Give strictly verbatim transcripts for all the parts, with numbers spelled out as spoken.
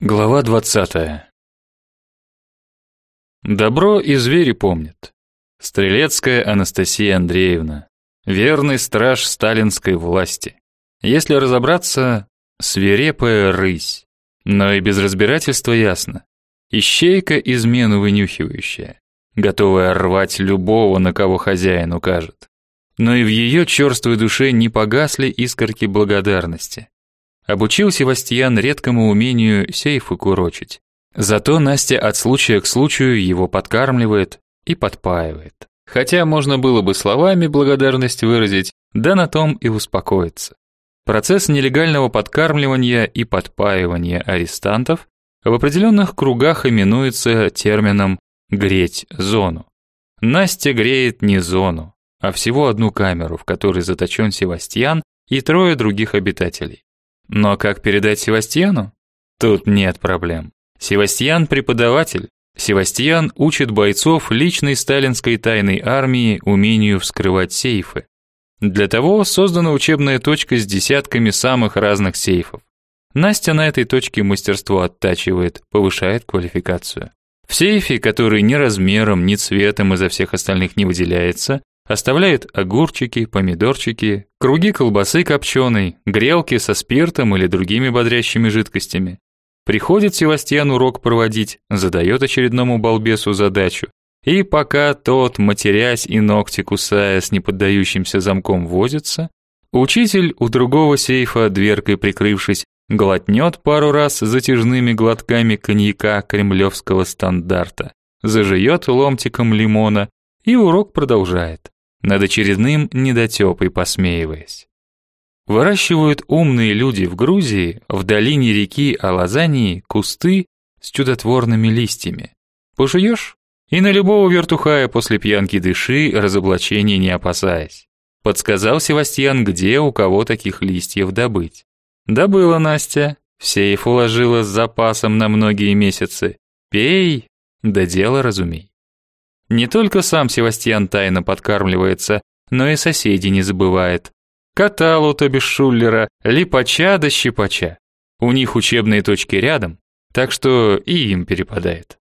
Глава двадцатая. Добро и звери помнят. Стрелецкая Анастасия Андреевна, верный страж сталинской власти. Если разобраться, свирепая рысь, но и без разбирательства ясно. Ищейка измену вынюхивающая, готовая рвать любого, на кого хозяин укажет. Но и в ее черствой душе не погасли искорки благодарности. Обучил Севастьян редкому умению сейфы курочить. Зато Настя от случая к случаю его подкармливает и подпаивает. Хотя можно было бы словами благодарность выразить, да на том и успокоиться. Процесс нелегального подкармливания и подпаивания арестантов в определенных кругах именуется термином «греть зону». Настя греет не зону, а всего одну камеру, в которой заточен Севастьян и трое других обитателей. Но как передать Севастьяну? Тут нет проблем. Севастьян преподаватель. Севастьян учит бойцов личной сталинской тайной армии умению вскрывать сейфы. Для того создана учебная точка с десятками самых разных сейфов. Настя на этой точке мастерство оттачивает, повышает квалификацию. В сейфе, который ни размером, ни цветом изо всех остальных не выделяется, оставляет огурчики, помидорчики, круги колбасы копченой, грелки со спиртом или другими бодрящими жидкостями. Приходит Севастьян урок проводить, задает очередному балбесу задачу, и пока тот, матерясь и ногти кусая с неподдающимся замком возится, учитель у другого сейфа, дверкой прикрывшись, глотнет пару раз затяжными глотками коньяка кремлевского стандарта, зажует ломтиком лимона, и урок продолжает, над очередным недотёпой посмеиваясь. Выращивают умные люди в Грузии, в долине реки Алазании, кусты с чудотворными листьями. Пожуешь? И на любого вертухая после пьянки дыши, разоблачения не опасаясь. Подсказал Севастьян, где у кого таких листьев добыть. Добыла Настя, в сейф уложила с запасом на многие месяцы. Пей, да дело разумей. Не только сам Севастьян тайно подкармливается, но и соседи не забывает. Каталу, то бишь Шуллера, липача да щипача. У них учебные точки рядом, так что и им перепадает.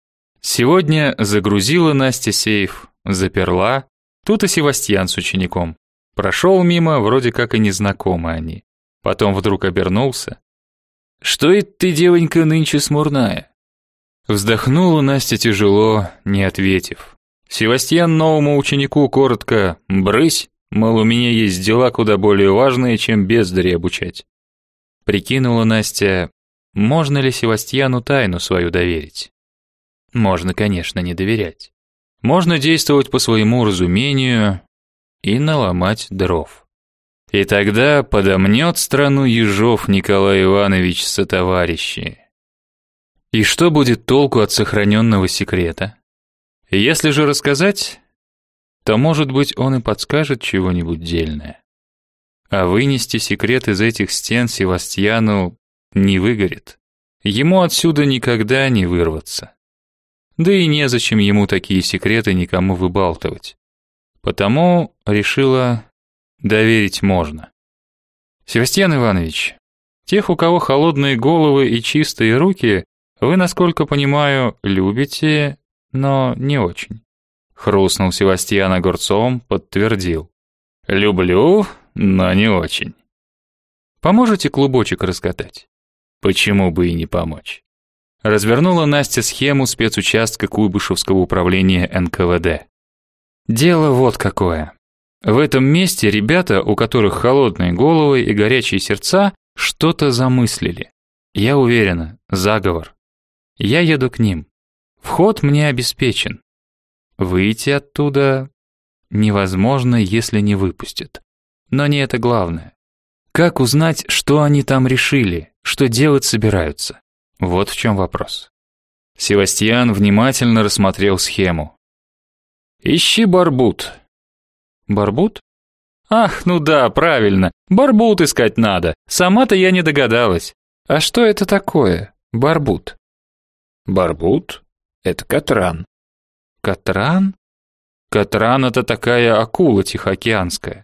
Сегодня загрузила Настя сейф, заперла, тут и Севастьян с учеником. Прошел мимо, вроде как и незнакомы они. Потом вдруг обернулся. «Что это ты, девонька, нынче смурная?» Вздохнула Настя тяжело, не ответив. Севастьян новому ученику коротко «брысь», мол, у меня есть дела куда более важные, чем бездари обучать. Прикинула Настя, можно ли Севастьяну тайну свою доверить. Можно, конечно, не доверять. Можно действовать по своему разумению и наломать дров. И тогда подомнет страну ежов Николай Иванович сотоварищи. И что будет толку от сохраненного секрета? Если же рассказать, то, может быть, он и подскажет чего-нибудь дельное. А вынести секрет из этих стен Севастьяну не выгорит. Ему отсюда никогда не вырваться. Да и незачем ему такие секреты никому выбалтывать. Потому решила, доверить можно. Севастьян Иванович, тех, у кого холодные головы и чистые руки, вы, насколько понимаю, любите, но не очень. Хрустнул Севастьян огурцом, подтвердил. Люблю, но не очень. Поможете клубочек раскатать? Почему бы и не помочь? Развернула Настя схему спецучастка Куйбышевского управления эн ка вэ дэ. Дело вот какое. В этом месте ребята, у которых холодные головы и горячие сердца, что-то замыслили. Я уверена, заговор. Я еду к ним. Вход мне обеспечен. Выйти оттуда невозможно, если не выпустят. Но не это главное. Как узнать, что они там решили, что делать собираются? Вот в чем вопрос. Севастьян внимательно рассмотрел схему. Ищи барбут. Барбут? Ах, ну да, правильно. Барбут искать надо. Сама-то я не догадалась. А что это такое? Барбут. Барбут это катран. Катран? Катран это такая акула тихоокеанская.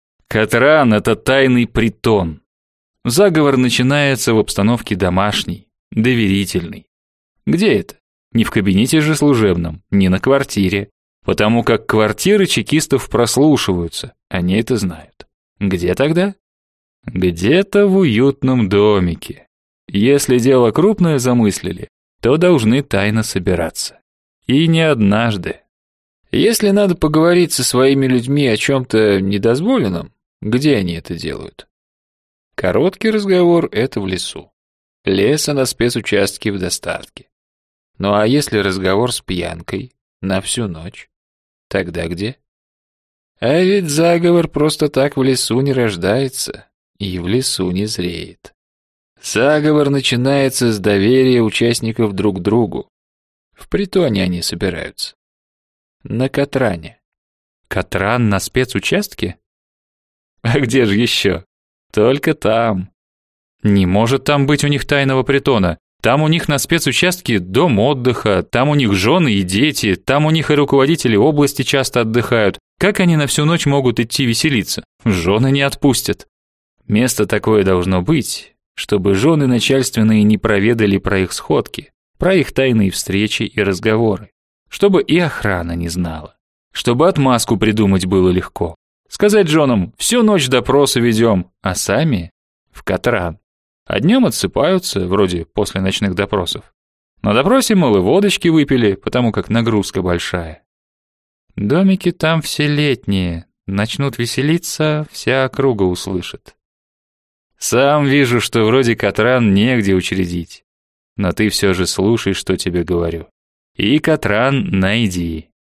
Катран это тайный притон. Заговор начинается в обстановке домашней, доверительный. Где это? Не в кабинете же служебном, не на квартире. Потому как квартиры чекистов прослушиваются, они это знают. Где тогда? Где-то в уютном домике. Если дело крупное замыслили, то должны тайно собираться. И не однажды. Если надо поговорить со своими людьми о чем-то недозволенном, где они это делают? Короткий разговор — это в лесу. Леса на спецучастке в достатке. Ну а если разговор с пьянкой на всю ночь? Тогда где? А ведь заговор просто так в лесу не рождается и в лесу не зреет. Заговор начинается с доверия участников друг к другу. В притоне они собираются. На Катране. Катран на спецучастке? А где же еще? Только там. Не может там быть у них тайного притона. Там у них на спецучастке дом отдыха, там у них жены и дети, там у них и руководители области часто отдыхают. Как они на всю ночь могут идти веселиться? Жены не отпустят. Место такое должно быть, чтобы жены начальственные не проведали про их сходки, про их тайные встречи и разговоры. Чтобы и охрана не знала. Чтобы отмазку придумать было легко. Сказать женам: всю ночь допросы ведем, а сами в Катран. А днем отсыпаются, вроде после ночных допросов. На допросе, мол, и водочки выпили, потому как нагрузка большая. Домики там все летние, начнут веселиться, вся округа услышит. Сам вижу, что вроде Катран негде учредить. Но ты все же слушай, что тебе говорю. И Катран найди.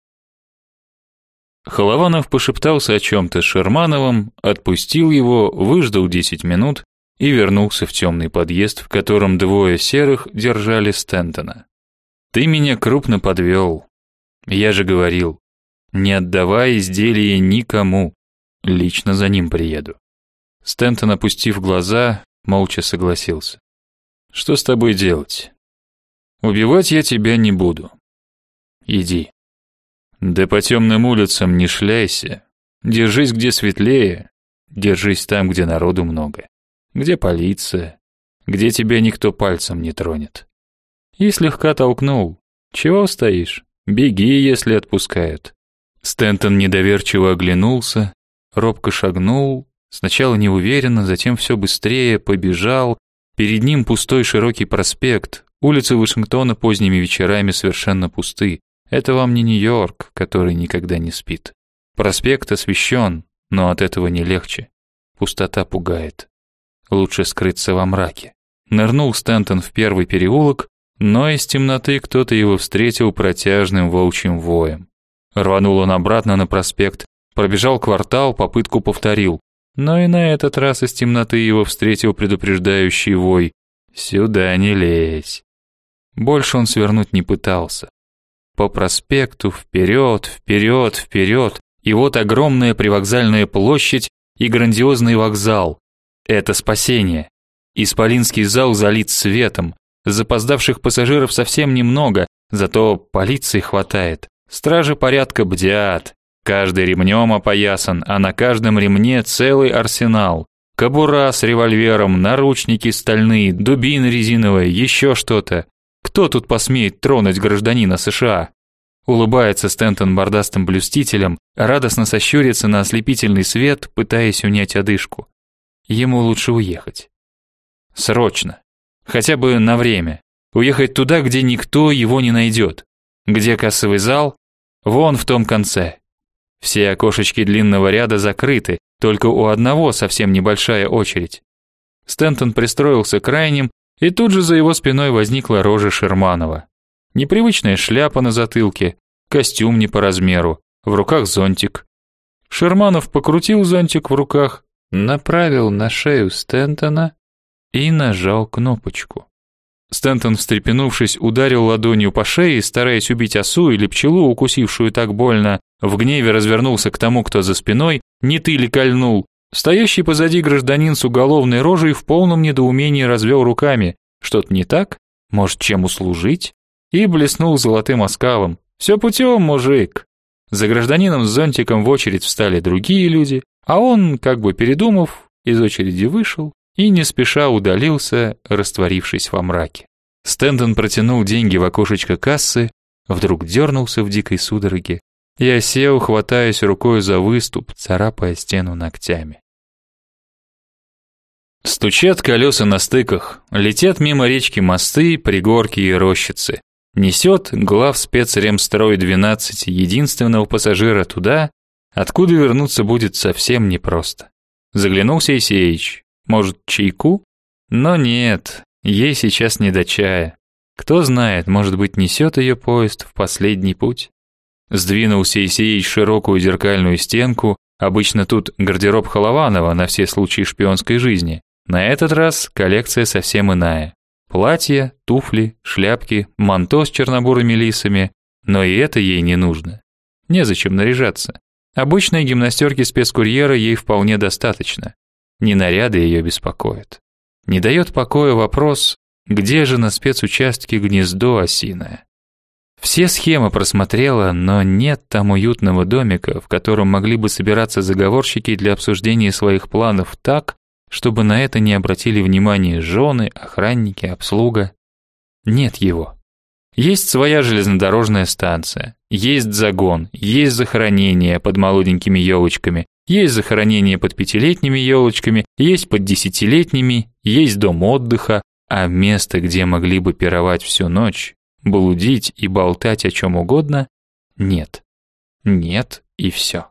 Холованов пошептался о чем-то с Шермановым, отпустил его, выждал десять минут и вернулся в темный подъезд, в котором двое серых держали Стентона. «Ты меня крупно подвел. Я же говорил, не отдавай изделие никому, лично за ним приеду». Стентон, опустив глаза, молча согласился. «Что с тобой делать? Убивать я тебя не буду. Иди. Да по темным улицам не шляйся, держись где светлее, держись там, где народу много. Где полиция, где тебя никто пальцем не тронет». И слегка толкнул. «Чего стоишь? Беги, если отпускают». Стентон недоверчиво оглянулся, робко шагнул, сначала неуверенно, затем все быстрее побежал. Перед ним пустой широкий проспект, улицы Вашингтона поздними вечерами совершенно пусты. Это вам не Нью-Йорк, который никогда не спит. Проспект освещен, но от этого не легче. Пустота пугает. Лучше скрыться во мраке. Нырнул Стентон в первый переулок, но из темноты кто-то его встретил протяжным волчьим воем. Рванул он обратно на проспект, пробежал квартал, попытку повторил. Но и на этот раз из темноты его встретил предупреждающий вой: «Сюда не лезь». Больше он свернуть не пытался. По проспекту вперед, вперед, вперед, и вот огромная привокзальная площадь и грандиозный вокзал. Это спасение. Исполинский зал залит светом, запоздавших пассажиров совсем немного, зато полиции хватает. Стражи порядка бдят, каждый ремнем опоясан, а на каждом ремне целый арсенал. Кобура с револьвером, наручники стальные, дубина резиновая, еще что-то. Кто тут посмеет тронуть гражданина США? Улыбается Стентон мордастым блюстителем, радостно сощурится на ослепительный свет, пытаясь унять одышку. Ему лучше уехать. Срочно. Хотя бы на время. Уехать туда, где никто его не найдет. Где кассовый зал? Вон в том конце. Все окошечки длинного ряда закрыты, только у одного совсем небольшая очередь. Стентон пристроился крайним, и тут же за его спиной возникла рожа Шерманова. Непривычная шляпа на затылке, костюм не по размеру, в руках зонтик. Шерманов покрутил зонтик в руках, направил на шею Стентона и нажал кнопочку. Стентон, встрепенувшись, ударил ладонью по шее, стараясь убить осу или пчелу, укусившую так больно. В гневе развернулся к тому, кто за спиной. «Не ты ли кольнул?» Стоящий позади гражданин с уголовной рожей в полном недоумении развел руками. Что-то не так? Может, чем услужить? И блеснул золотым оскалом. «Все путем, мужик!» За гражданином с зонтиком в очередь встали другие люди, а он, как бы передумав, из очереди вышел и не спеша удалился, растворившись во мраке. Стэндон протянул деньги в окошечко кассы, вдруг дернулся в дикой судороге и осел, хватаясь рукой за выступ, царапая стену ногтями. Стучат колеса на стыках, летят мимо речки мосты, пригорки и рощицы. Несет главспецремстрой двенадцать единственного пассажира туда, откуда вернуться будет совсем непросто. Заглянул Сейсеич. Может, чайку? Но нет, ей сейчас не до чая. Кто знает, может быть, несет ее поезд в последний путь. Сдвинул Сейсеич широкую зеркальную стенку, обычно тут гардероб Холованова на все случаи шпионской жизни. На этот раз коллекция совсем иная. Платья, туфли, шляпки, манто с чернобурыми лисами, но и это ей не нужно. Незачем наряжаться. Обычной гимнастерки спецкурьера ей вполне достаточно. Не наряды ее беспокоят. Не дает покоя вопрос, где же на спецучастке гнездо осиное. Все схемы просмотрела, но нет там уютного домика, в котором могли бы собираться заговорщики для обсуждения своих планов так, чтобы на это не обратили внимания жены, охранники, обслуга. Нет его. Есть своя железнодорожная станция, есть загон, есть захоронение под молоденькими елочками, есть захоронение под пятилетними елочками, есть под десятилетними, есть дом отдыха, а место, где могли бы пировать всю ночь, блудить и болтать о чем угодно, нет. Нет и все.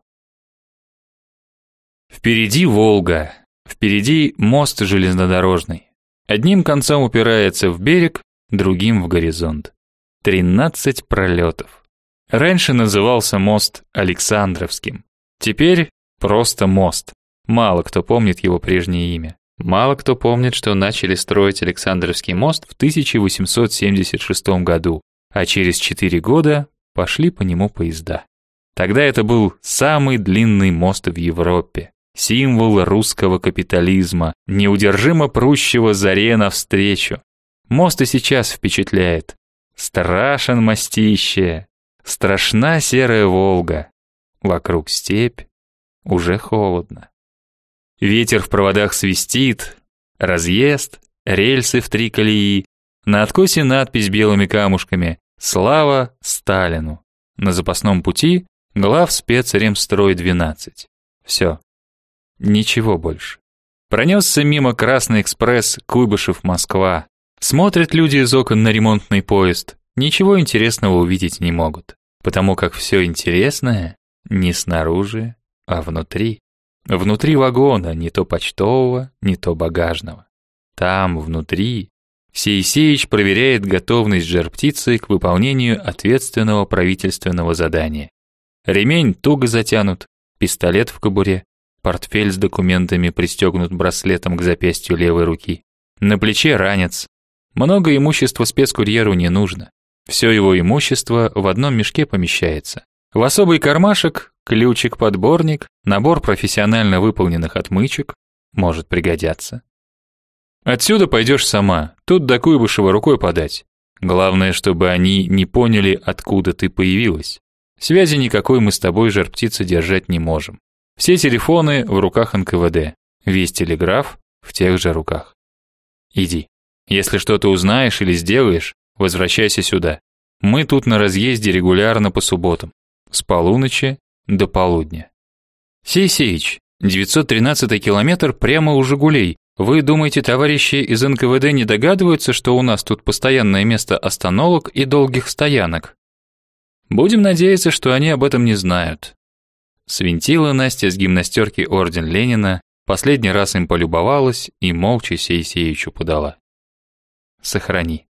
Впереди Волга. Впереди мост железнодорожный. Одним концом упирается в берег, другим в горизонт. Тринадцать пролетов. Раньше назывался мост Александровским. Теперь просто мост. Мало кто помнит его прежнее имя. Мало кто помнит, что начали строить Александровский мост в тысяча восемьсот семьдесят шестом году, а через четыре года пошли по нему поезда. Тогда это был самый длинный мост в Европе. Символ русского капитализма, неудержимо прущего заре навстречу. Мост и сейчас впечатляет. Страшен мостище, страшна серая Волга. Вокруг степь, уже холодно. Ветер в проводах свистит, разъезд, рельсы в три колеи. На откосе надпись белыми камушками «Слава Сталину». На запасном пути главспецремстрой двенадцать. Все. Ничего больше. Пронесся мимо Красный экспресс Куйбышев-Москва. Смотрят люди из окон на ремонтный поезд. Ничего интересного увидеть не могут, потому как все интересное не снаружи, а внутри. Внутри вагона, не то почтового, не то багажного. Там, внутри, Сейсеич проверяет готовность жар-птицы к выполнению ответственного правительственного задания. Ремень туго затянут, пистолет в кобуре. Портфель с документами пристегнут браслетом к запястью левой руки. На плече ранец. Много имущества спецкурьеру не нужно. Все его имущество в одном мешке помещается. В особый кармашек ключик-подборник, набор профессионально выполненных отмычек. Может пригодятся. Отсюда пойдешь сама. Тут до Куйбышева рукой подать. Главное, чтобы они не поняли, откуда ты появилась. Связи никакой мы с тобой, жар-птица, держать не можем. Все телефоны в руках эн ка вэ дэ, весь телеграф в тех же руках. Иди. Если что-то узнаешь или сделаешь, возвращайся сюда. Мы тут на разъезде регулярно по субботам, с полуночи до полудня. Сейсеич, девятьсот тринадцатый километр прямо у Жигулей. Вы думаете, товарищи из эн ка вэ дэ не догадываются, что у нас тут постоянное место остановок и долгих стоянок? Будем надеяться, что они об этом не знают. Свинтила Настя с гимнастерки орден Ленина, последний раз им полюбовалась и молча Сейсеичу подала. Сохрани.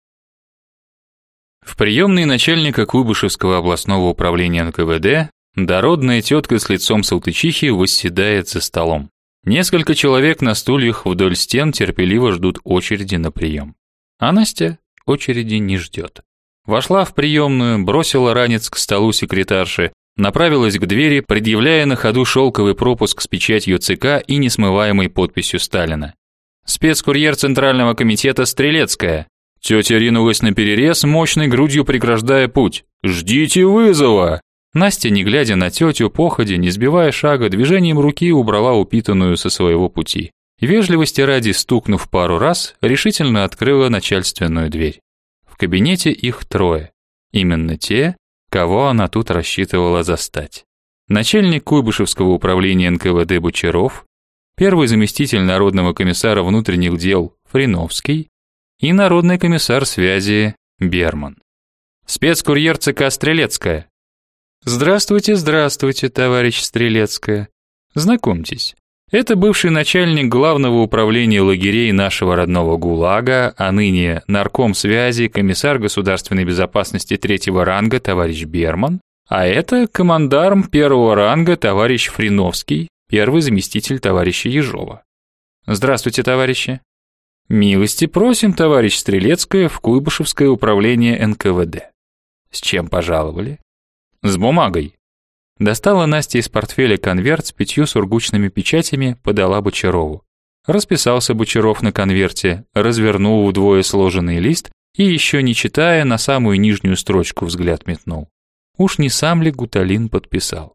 В приемной начальника Куйбышевского областного управления эн ка вэ дэ дородная тетка с лицом салтычихи восседает за столом. Несколько человек на стульях вдоль стен терпеливо ждут очереди на прием. А Настя очереди не ждет. Вошла в приемную, бросила ранец к столу секретарши, направилась к двери, предъявляя на ходу шелковый пропуск с печатью ЦК и несмываемой подписью Сталина. Спецкурьер Центрального комитета Стрелецкая. Тетя ринулась на перерез, мощной грудью преграждая путь. «Ждите вызова!» Настя, не глядя на тетю, походя, не сбивая шага, движением руки убрала упитанную со своего пути. Вежливости ради стукнув пару раз, решительно открыла начальственную дверь. В кабинете их трое. Именно те, кого она тут рассчитывала застать. Начальник Куйбышевского управления эн ка вэ дэ Бочаров, первый заместитель народного комиссара внутренних дел Фриновский и народный комиссар связи Берман. Спецкурьер ЦК Стрелецкая. Здравствуйте, здравствуйте, товарищ Стрелецкая. Знакомьтесь, это бывший начальник главного управления лагерей нашего родного ГУЛАГа, а ныне нарком связи, комиссар государственной безопасности третьего ранга товарищ Берман, а это командарм первого ранга товарищ Фриновский, первый заместитель товарища Ежова. Здравствуйте, товарищи. Милости просим, товарищ Стрелецкая, в Куйбышевское управление эн ка вэ дэ. С чем пожаловали? С бумагой. Достала Настя из портфеля конверт с пятью сургучными печатями, подала Бочарову. Расписался Бочаров на конверте, развернул вдвое сложенный лист и, еще не читая, на самую нижнюю строчку взгляд метнул. Уж не сам ли Гуталин подписал?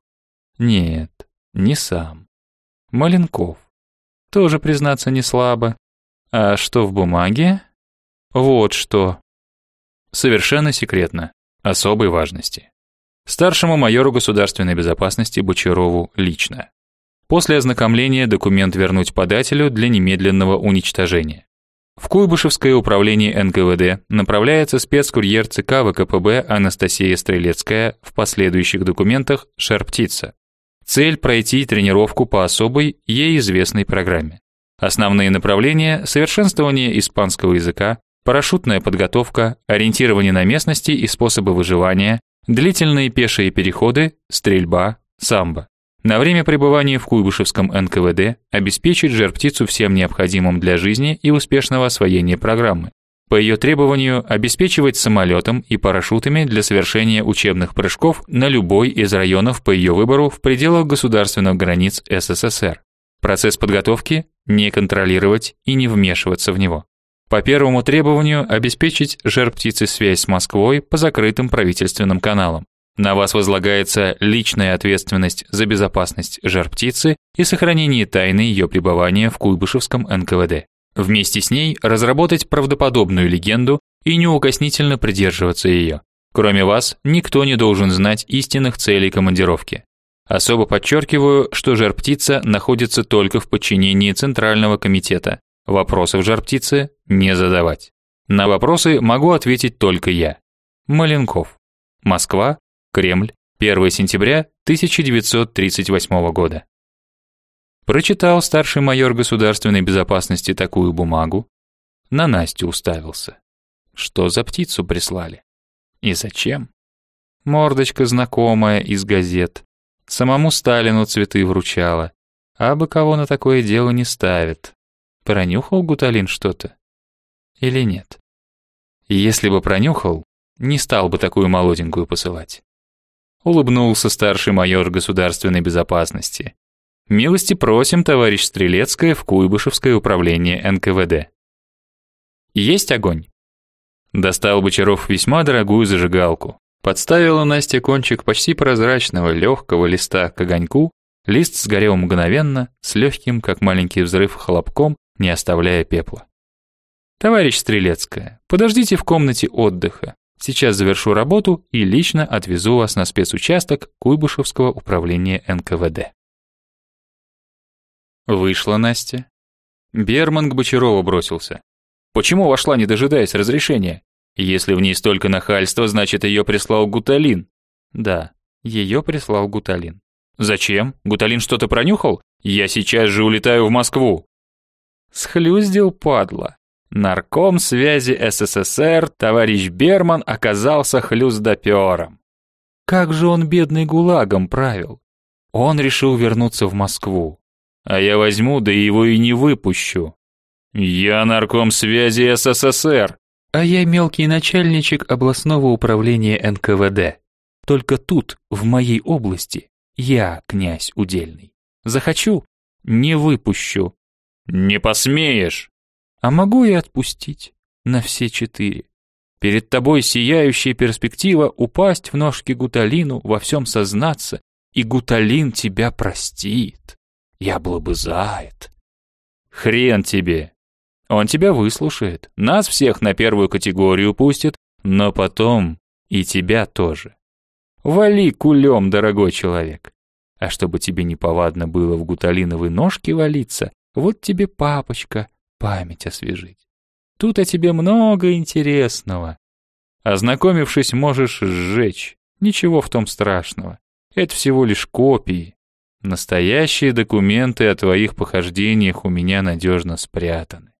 Нет, не сам. Маленков. Тоже, признаться, не слабо. А что в бумаге? Вот что. Совершенно секретно, особой важности. Старшему майору государственной безопасности Бочарову лично. После ознакомления документ вернуть подателю для немедленного уничтожения. В Куйбышевское управление эн ка вэ дэ направляется спецкурьер ЦК вэ ка пэ бэ Анастасия Стрелецкая, в последующих документах «Шар-птица». Цель – пройти тренировку по особой, ей известной программе. Основные направления – совершенствование испанского языка, парашютная подготовка, ориентирование на местности и способы выживания, длительные пешие переходы, стрельба, самбо. На время пребывания в Куйбышевском эн ка вэ дэ обеспечить жар-птицу всем необходимым для жизни и успешного освоения программы. По ее требованию обеспечивать самолетом и парашютами для совершения учебных прыжков на любой из районов по ее выбору в пределах государственных границ эс эс эс эр. Процесс подготовки не контролировать и не вмешиваться в него. По первому требованию обеспечить жар-птице связь с Москвой по закрытым правительственным каналам. На вас возлагается личная ответственность за безопасность жар-птицы и сохранение тайны ее пребывания в Куйбышевском эн ка вэ дэ. Вместе с ней разработать правдоподобную легенду и неукоснительно придерживаться ее. Кроме вас, никто не должен знать истинных целей командировки. Особо подчеркиваю, что жар-птица находится только в подчинении Центрального комитета. Вопросов жар-птице не задавать. На вопросы могу ответить только я. Маленков. Москва. Кремль, первого сентября тысяча девятьсот тридцать восьмого года. Прочитал старший майор государственной безопасности такую бумагу, на Настю уставился. Что за птицу прислали? И зачем? Мордочка знакомая из газет. Самому Сталину цветы вручала. А бы кого на такое дело не ставит. Пронюхал Гуталин что-то? Или нет? Если бы пронюхал, не стал бы такую молоденькую посылать. Улыбнулся старший майор государственной безопасности. Милости просим, товарищ Стрелецкая, в Куйбышевское управление эн ка вэ дэ. Есть огонь? Достал Бочаров весьма дорогую зажигалку. Подставила Настя кончик почти прозрачного легкого листа к огоньку. Лист сгорел мгновенно, с легким, как маленький взрыв, хлопком, не оставляя пепла. Товарищ Стрелецкая, подождите в комнате отдыха. Сейчас завершу работу и лично отвезу вас на спецучасток Куйбышевского управления эн ка вэ дэ. Вышла Настя. Берман к Бочарову бросился. Почему вошла, не дожидаясь разрешения? Если в ней столько нахальства, значит, ее прислал Гуталин. Да, ее прислал Гуталин. Зачем? Гуталин что-то пронюхал? Я сейчас же улетаю в Москву. Схлюздил, падла. Нарком связи эс эс эс эр товарищ Берман оказался хлюздопером. Как же он бедный ГУЛАГом правил? Он решил вернуться в Москву. А я возьму, да его и не выпущу. Я нарком связи эс эс эс эр. А я мелкий начальничек областного управления эн ка вэ дэ. Только тут, в моей области, я князь удельный. Захочу — не выпущу. Не посмеешь. А могу и отпустить на все четыре. Перед тобой сияющая перспектива упасть в ножки Гуталину, во всем сознаться, и Гуталин тебя простит. Я был бы за это. Хрен тебе. Он тебя выслушает, нас всех на первую категорию пустит, но потом и тебя тоже. Вали кулем, дорогой человек. А чтобы тебе неповадно было в гуталиновой ножке валиться, вот тебе папочка память освежить. Тут о тебе много интересного. Ознакомившись, можешь сжечь. Ничего в том страшного. Это всего лишь копии. Настоящие документы о твоих похождениях у меня надежно спрятаны.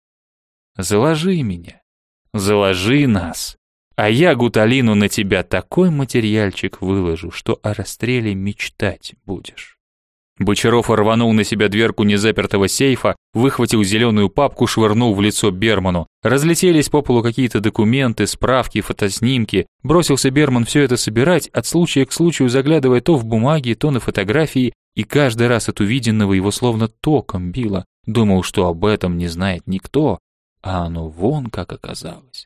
Заложи меня. Заложи нас. А я гуталину на тебя такой материальчик выложу, что о расстреле мечтать будешь. Бочаров рванул на себя дверку незапертого сейфа, выхватил зеленую папку, швырнул в лицо Берману. Разлетелись по полу какие-то документы, справки, фотоснимки. Бросился Берман все это собирать, от случая к случаю заглядывая то в бумаги, то на фотографии, и каждый раз от увиденного его словно током било. Думал, что об этом не знает никто, а оно вон как оказалось.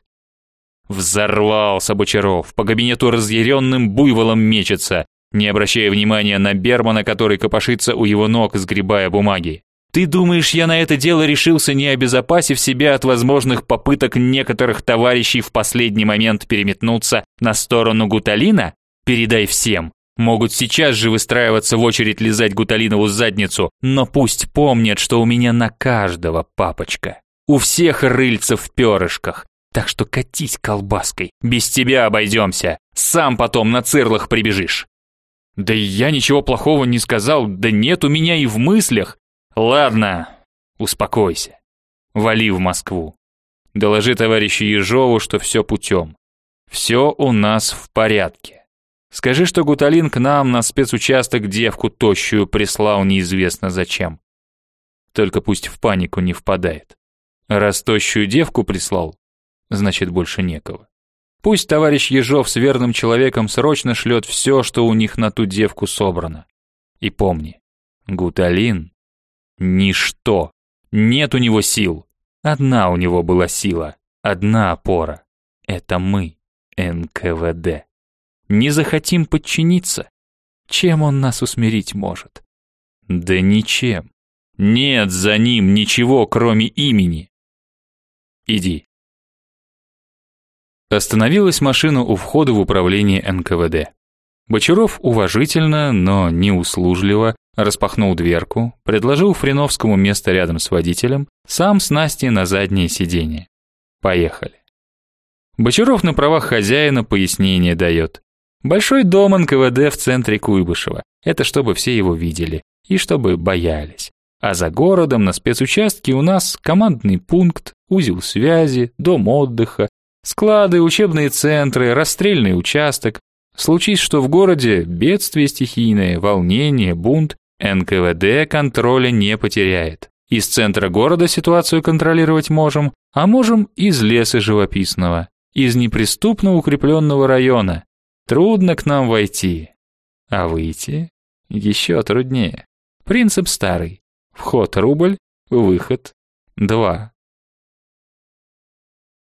Взорвался Бочаров, по кабинету разъяренным буйволом мечется, не обращая внимания на Бермана, который копошится у его ног, сгребая бумаги. «Ты думаешь, я на это дело решился, не обезопасив себя от возможных попыток некоторых товарищей в последний момент переметнуться на сторону гуталина? Передай всем. Могут сейчас же выстраиваться в очередь лизать гуталинову задницу, но пусть помнят, что у меня на каждого папочка. У всех рыльца в перышках. Так что катись колбаской, без тебя обойдемся. Сам потом на цирлах прибежишь». «Да я ничего плохого не сказал, да нет у меня и в мыслях». «Ладно, успокойся. Вали в Москву. Доложи товарищу Ежову, что все путем. Все у нас в порядке. Скажи, что гуталин к нам на спецучасток девку тощую прислал неизвестно зачем. Только пусть в панику не впадает. Раз тощую девку прислал, значит больше некого. Пусть товарищ Ежов с верным человеком срочно шлет все, что у них на ту девку собрано. И помни, гуталин — ничто, нет у него сил. Одна у него была сила, одна опора. Это мы, эн ка вэ дэ. Не захотим подчиниться? Чем он нас усмирить может? Да ничем. Нет за ним ничего, кроме имени. Иди. Остановилась машина у входа в управление эн ка вэ дэ. Бочаров уважительно, но не услужливо распахнул дверку, предложил Фриновскому место рядом с водителем, сам с Настей на заднее сиденье. Поехали. Бочаров на правах хозяина пояснение дает. Большой дом эн ка вэ дэ в центре Куйбышева. Это чтобы все его видели и чтобы боялись. А за городом на спецучастке у нас командный пункт, узел связи, дом отдыха, склады, учебные центры, расстрельный участок. Случись, что в городе бедствие стихийное, волнение, бунт, эн ка вэ дэ контроля не потеряет. Из центра города ситуацию контролировать можем, а можем из леса живописного, из неприступно укрепленного района. Трудно к нам войти, а выйти еще труднее. Принцип старый. Вход рубль, выход два.